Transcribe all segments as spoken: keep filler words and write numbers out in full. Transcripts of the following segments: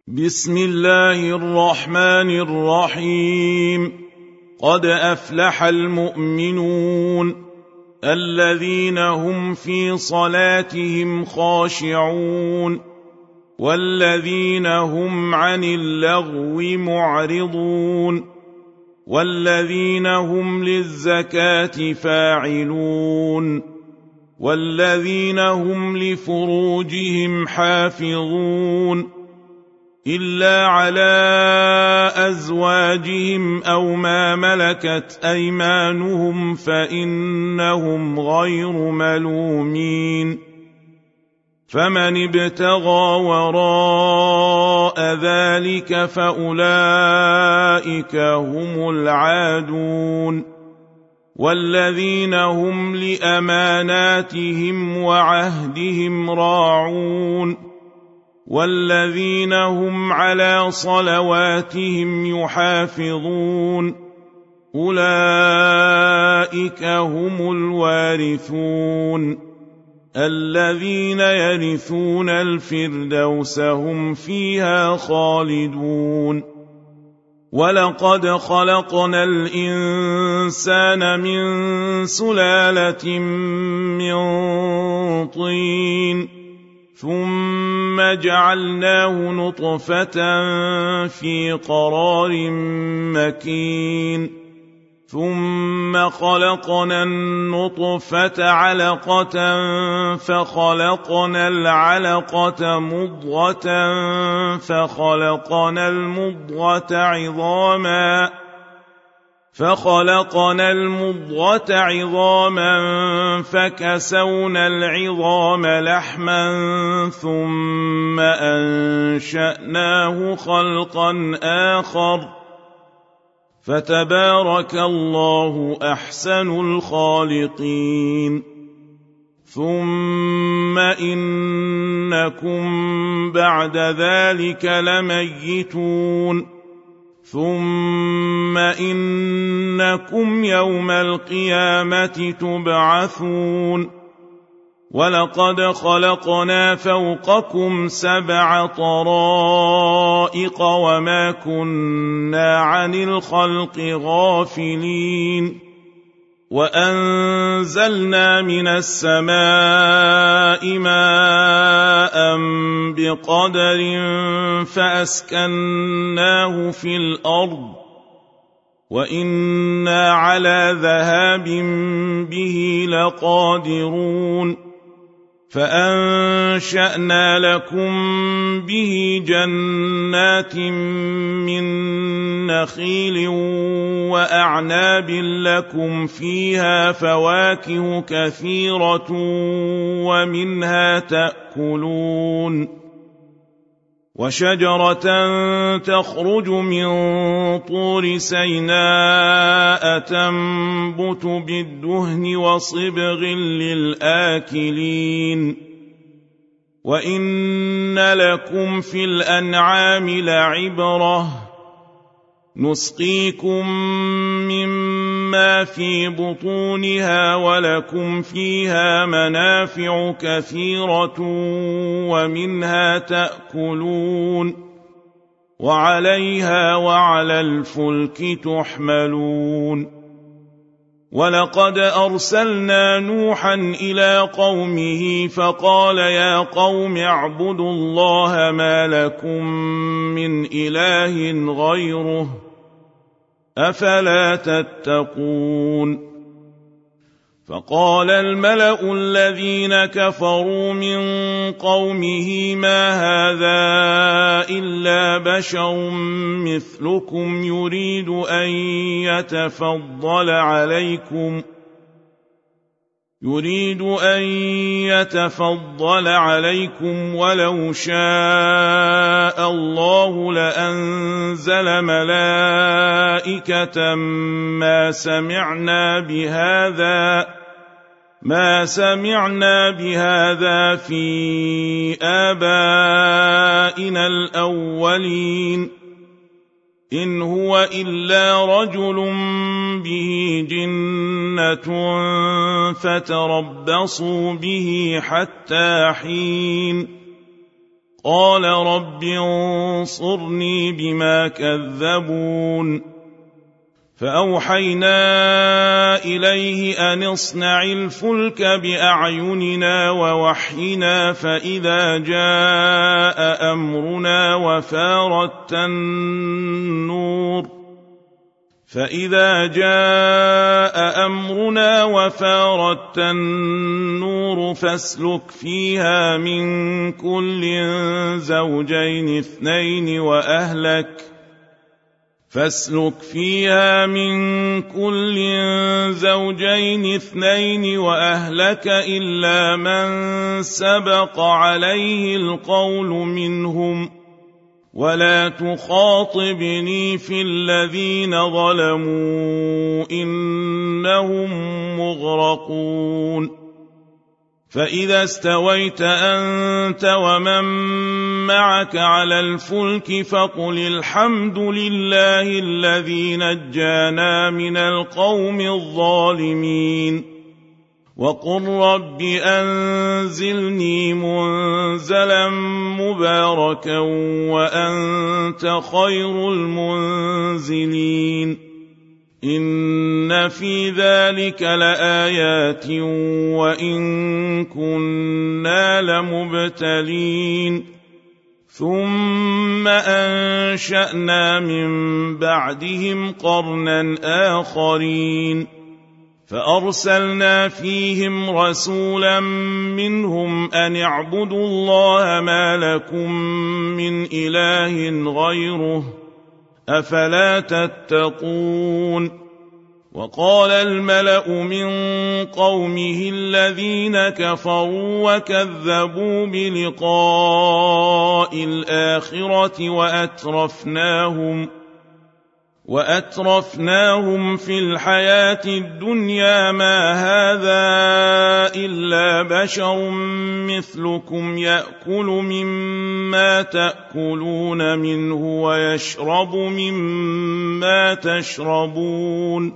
بسم الله الرحمن الرحيم. قد أفلح المؤمنون الذين هم في صلاتهم خاشعون والذين هم عن اللغو معرضون والذين هم للزكاة فاعلون والذين هم لفروجهم حافظون إلا على أزواجهم أو ما ملكت أيمانهم فإنهم غير ملومين. فمن ابتغى وراء ذلك فأولئك هم العادون والذين هم لأماناتهم وعهدهم راعون والذين هم على صلواتهم يحافظون أولئك هم الوارثون الذين يرثون الفردوس هم فيها خالدون. ولقد خلقنا الإنسان من سلالة من طين ثم جعلناه نطفة في قرار مكين ثم خلقنا النطفة علقة فخلقنا العلقة مضغة فخلقنا المضغة عظاما فخلقنا المضغة عظاما فكسونا العظام لحما ثم أنشأناه خلقا آخر فتبارك الله أحسن الخالقين. ثم إنكم بعد ذلك لميتون ثم إنكم يوم القيامة تبعثون. ولقد خلقنا فوقكم سبع طرائق وما كنا عن الخلق غافلين وأنزلنا من السماء ماء بقدر فأسكناه في الأرض وإنا على ذهاب به لقادرون. فأنشأنا لكم به جنات من نخيل وأعناب لكم فيها فواكه كثيرة ومنها تأكلون وشجرة تخرج من طور سيناء تنبت بالدهن وصبغ للآكلين. وإن لكم في الأنعام لعبرة نسقيكم مما في بطونها ولكم فيها منافع كثيرة ومنها تأكلون وعليها وعلى الفلك تحملون. ولقد أرسلنا نوحا إلى قومه فقال يا قوم اعبدوا الله ما لكم من إله غيره أفلا تتقون. فقال الملأ الذين كفروا من قومه ما هذا إلا بشر مثلكم يريد أن يتفضل عليكم يريد أن يتفضل عليكم ولو شاء الله لأنزل ملائكة ما سمعنا بهذا ما سمعنا بهذا في آبائنا الأولين إن هو إلا رجل به جنة فتربصوا به حتى حين قال رب انصرني بما كذبون فأوحينا إليه أن اصنع الفلك بأعيننا ووحينا فإذا جاء أمرنا وفارت النور فإذا جاء أمرنا وفارت النور فاسلك فيها من كل زوجين اثنين وأهلك فاسلك فيها من كل زوجين اثنين وأهلك إلا من سبق عليه القول منهم ولا تخاطبني في الذين ظلموا إنهم مغرقون فإذا استويت أنت ومن معك على الفلك فقل الحمد لله الذي نجانا من القوم الظالمين وقل رب أنزلني منزلا مباركا وأنت خير المنزلين إن في ذلك لآيات وإن كنا لمبتلين ثم أنشأنا من بعدهم قرنا آخرين فأرسلنا فيهم رسولا منهم أن اعبدوا الله ما لكم من إله غيره أفلا تتقون وقال الملأ من قومه الذين كفروا وكذبوا بلقاء الآخرة وأترفناهم وأترفناهم في الحياة الدنيا ما هذا إلا بشر مثلكم يأكل مما تأكلون منه ويشرب مما تشربون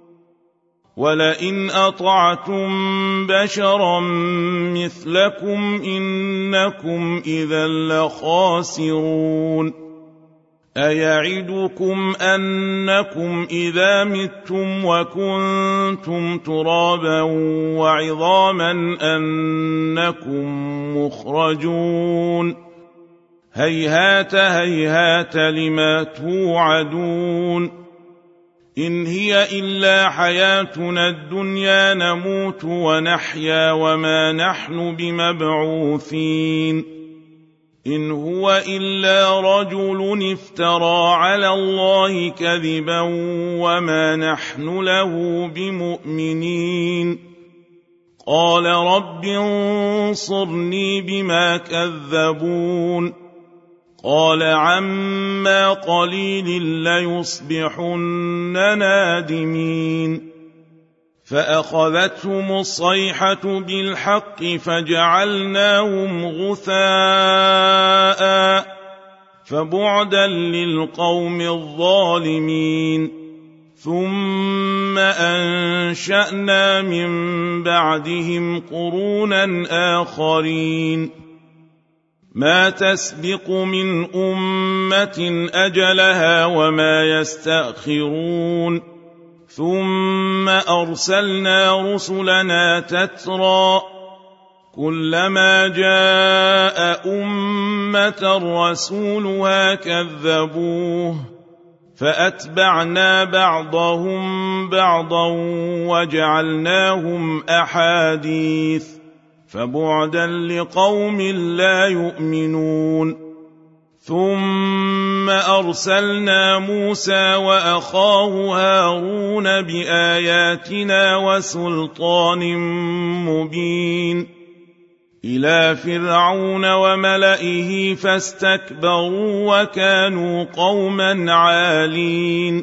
ولئن أطعتم بشرا مثلكم إنكم إذا لخاسرون أيعدكم أنكم إذا متم وكنتم ترابا وعظاما أنكم مخرجون هيهات هيهات لما توعدون إن هي إلا حياتنا الدنيا نموت ونحيا وما نحن بمبعوثين إن هو إلا رجل افترى على الله كذبا وما نحن له بمؤمنين قال رب انصرني بما كذبون قال عما قليل ليصبحن نادمين فأخذتهم الصيحة بالحق فجعلناهم غثاء فبعدا للقوم الظالمين ثم أنشأنا من بعدهم قرونا آخرين ما تسبق من أمة أجلها وما يستأخرون ثم أرسلنا رسلنا تترى كلما جاء أمة رسولها كذبوه فأتبعنا بعضهم بعضا وجعلناهم أحاديث فبعدا لقوم لا يؤمنون ثم أرسلنا موسى وأخاه هارون بآياتنا وسلطان مبين إلى فرعون وملئه فاستكبروا وكانوا قوما عالين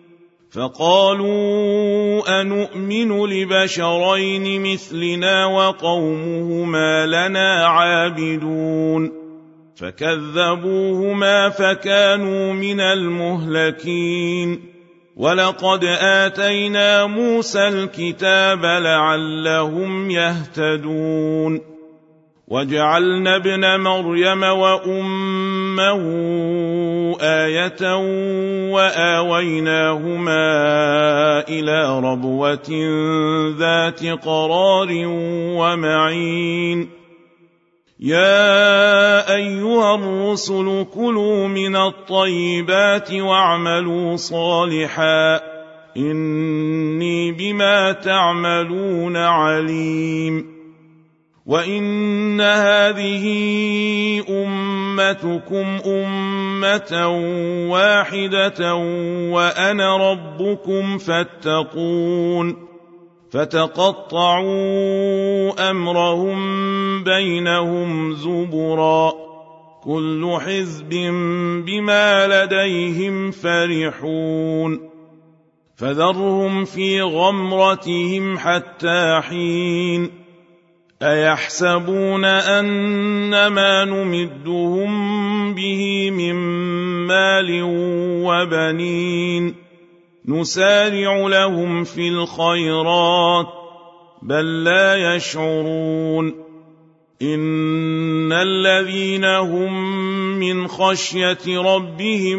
فقالوا أنؤمن لبشرين مثلنا وقومهما لنا عابدون فكذبوهما فكانوا من المهلكين ولقد آتينا موسى الكتاب لعلهم يهتدون وجعلنا ابن مريم وأمه آية وآويناهما إلى ربوة ذات قرار ومعين يا أيها الرسل كلوا من الطيبات واعملوا صالحا إني بما تعملون عليم وإن هذه أمتكم أمة واحدة وأنا ربكم فاتقون فتقطعوا أمرهم بينهم زبرا كل حزب بما لديهم فرحون فذرهم في غمرتهم حتى حين أيحسبون أن ما نمدهم به من مال وبنين نسارع لهم في الخيرات بل لا يشعرون إن الذين هم من خشية ربهم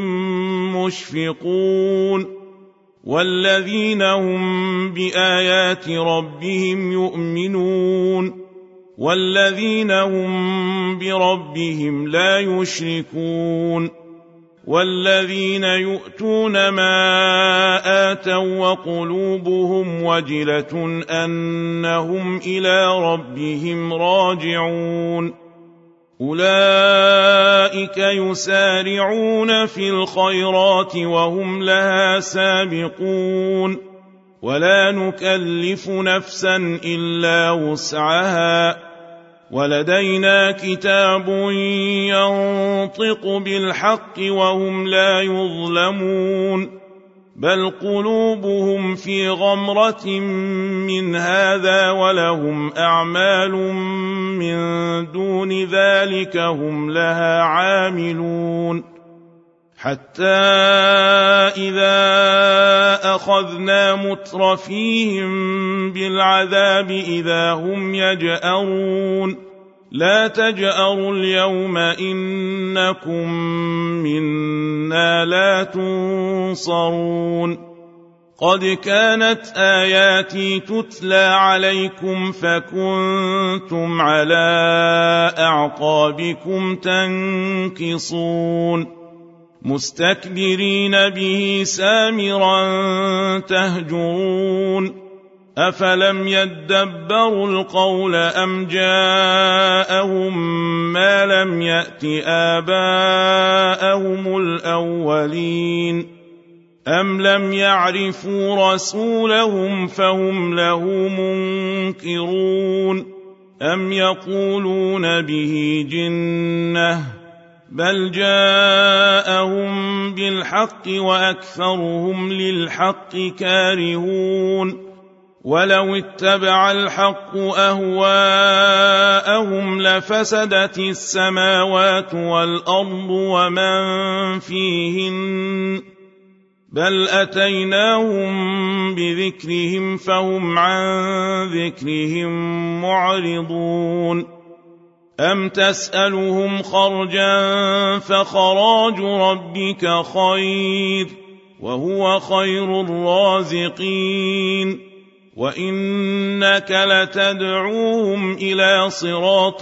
مشفقون والذين هم بآيات ربهم يؤمنون والذين هم بربهم لا يشركون والذين يؤتون ما آتوا وقلوبهم وجلة أنهم إلى ربهم راجعون أولئك يسارعون في الخيرات وهم لها سابقون ولا نكلف نفسا إلا وسعها ولدينا كتاب ينطق بالحق وهم لا يظلمون بل قلوبهم في غمرة من هذا ولهم أعمال من دون ذلك هم لها عاملون حتى إذا أخذنا مترفيهم بالعذاب إذا هم يجأرون لا تجأروا اليوم إنكم منا لا تنصرون قد كانت آياتي تتلى عليكم فكنتم على أعقابكم تنكصون مستكبرين به سامرا تهجرون أفلم يدبروا القول أم جاءهم ما لم يأت آباءهم الأولين أم لم يعرفوا رسولهم فهم له منكرون أم يقولون به جنة بل جاءهم بالحق وأكثرهم للحق كارهون ولو اتبع الحق أهواءهم لفسدت السماوات والأرض ومن فيهن بل أتيناهم بذكرهم فهم عن ذكرهم معرضون أم تسألهم خرجا فخراج ربك خير وهو خير الرازقين وإنك لتدعوهم إلى صراط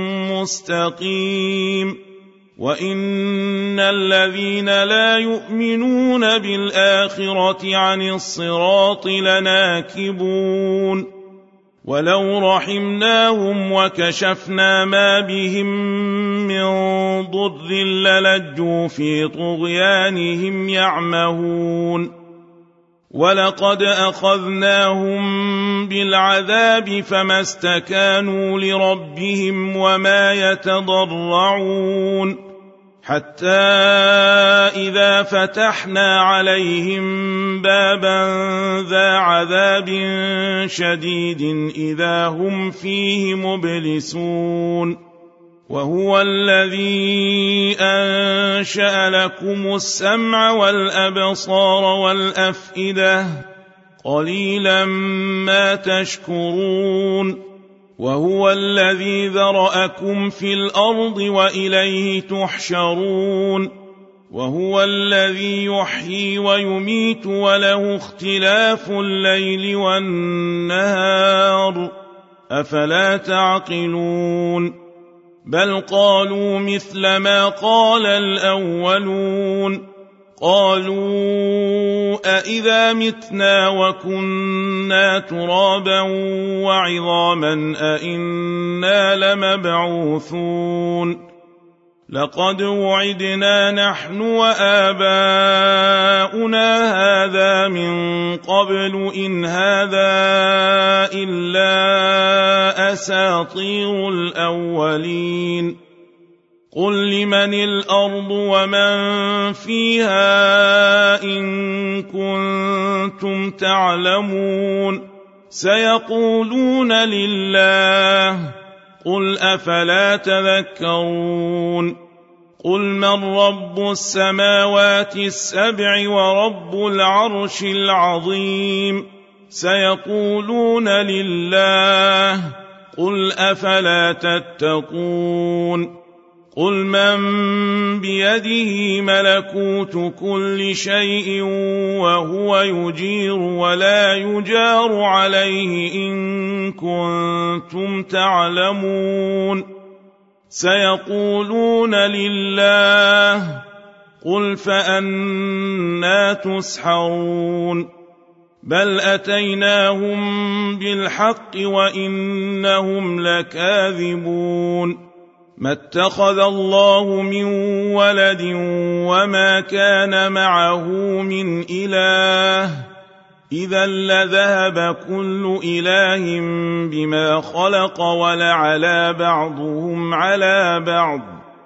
مستقيم وإن الذين لا يؤمنون بالآخرة عن الصراط لناكبون ولو رحمناهم وكشفنا ما بهم من ضر للجوا في طغيانهم يعمهون ولقد أخذناهم بالعذاب فما استكانوا لربهم وما يتضرعون حتى إذا فتحنا عليهم بابا ذا عذاب شديد إذا هم فيه مبلسون وهو الذي أنشأ لكم السمع والأبصار والأفئدة قليلا ما تشكرون وهو الذي ذرأكم في الأرض وإليه تحشرون وهو الذي يحيي ويميت وله اختلاف الليل والنهار أفلا تعقلون بل قالوا مثل ما قال الأولون قالوا أإذا متنا وكنا ترابا وعظاما أإنا لمبعوثون لقد وعدنا نحن وآباؤنا هذا من قبل إن هذا إلا أساطير الأولين قل لمن الأرض ومن فيها إن كنتم تعلمون سيقولون لله قل أفلا تذكرون قل من رب السماوات السبع ورب العرش العظيم سيقولون لله قل أفلا تتقون قل من بيده ملكوت كل شيء وهو يجير ولا يجار عليه إن كنتم تعلمون سيقولون لله قل فأنى تسحرون بل أتيناهم بالحق وإنهم لكاذبون ما اتخذ الله من ولد وما كان معه من إله إذا لذهب كل إله بما خلق ولعلى بعضهم على بعض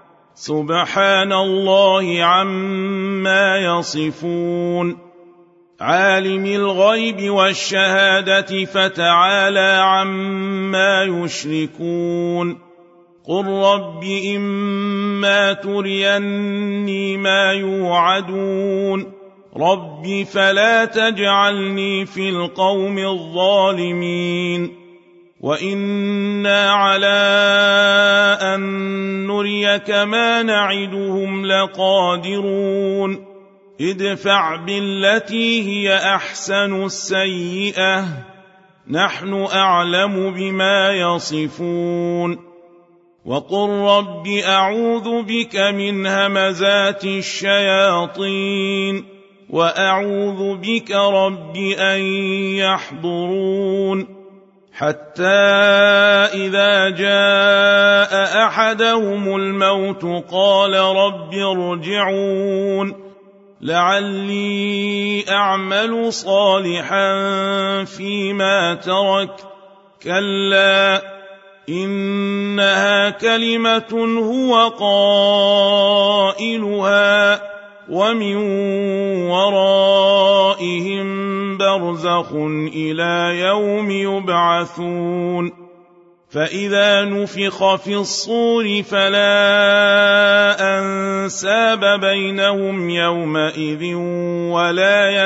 سبحان الله عما يصفون عالم الغيب والشهادة فتعالى عما يشركون قل رب إما تريني ما يوعدون رب فلا تجعلني في القوم الظالمين وإنا على أن نريك ما نعدهم لقادرون ادفع بالتي هي أحسن السيئة نحن أعلم بما يصفون وقل رب أعوذ بك من همزات الشياطين وأعوذ بك رب أن يحضرون حتى إذا جاء أحدهم الموت قال رب ارجعون لعلي أعمل صالحا فيما تركت كلا إنها كلمة هو قائلها ومن ورائهم برزخ إلى يوم يبعثون فإذا نفخ في الصور فلا أنساب بينهم يومئذ ولا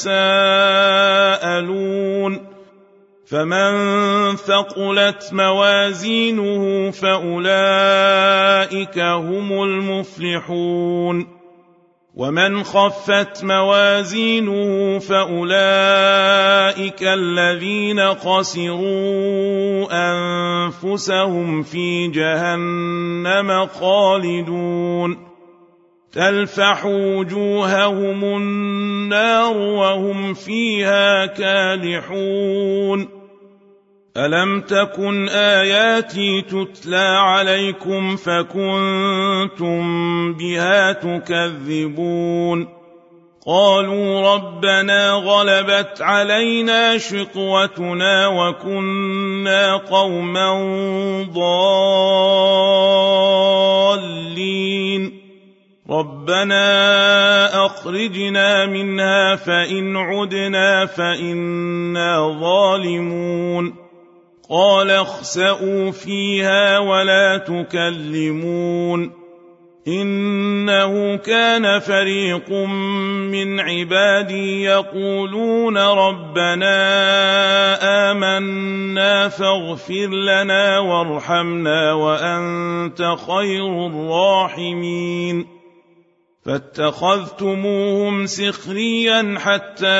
يتساءلون فمن ثقلت موازينه فأولئك هم المفلحون ومن خفت موازينه فأولئك الذين خسروا أنفسهم في جهنم خالدون تلفح وجوههم النار وهم فيها كالحون ألم تكن آياتي تتلى عليكم فكنتم بها تكذبون قالوا ربنا غلبت علينا شقوتنا وكنا قوما ضالين ربنا أخرجنا منها فإن عدنا فإنا ظالمون قال اخسئوا فيها ولا تكلمون إنه كان فريق من عبادي يقولون ربنا آمنا فاغفر لنا وارحمنا وأنت خير الراحمين فاتخذتموهم سخريا حتى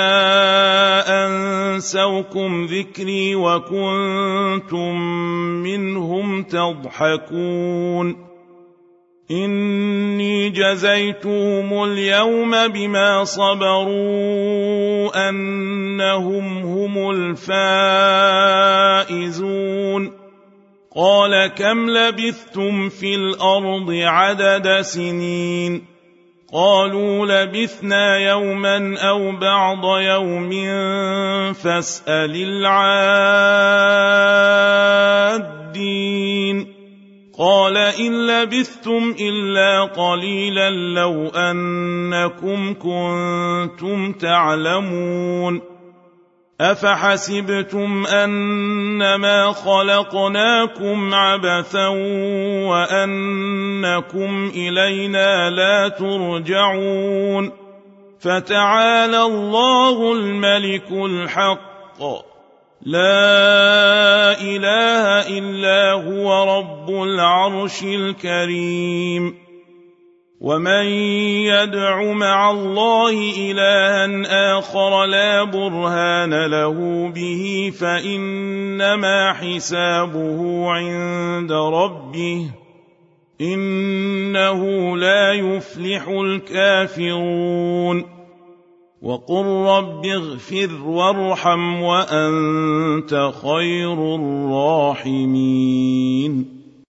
أنسوكم ذكري وكنتم منهم تضحكون إني جزيتهم اليوم بما صبروا أنهم هم الفائزون قال كم لبثتم في الأرض عدد سنين قالوا لبثنا يوما أو بعض يوم فاسأل العادين قال إن لبثتم إلا قليلا لو أنكم كنتم تعلمون أفحسبتم أنما خلقناكم عبثا وأنكم إلينا لا ترجعون فتعالى الله الملك الحق لا إله إلا هو رب العرش الكريم ومن يدع مع الله إلها آخر لا برهان له به فإنما حسابه عند ربه إنه لا يفلح الكافرون وقل رب اغفر وارحم وأنت خير الراحمين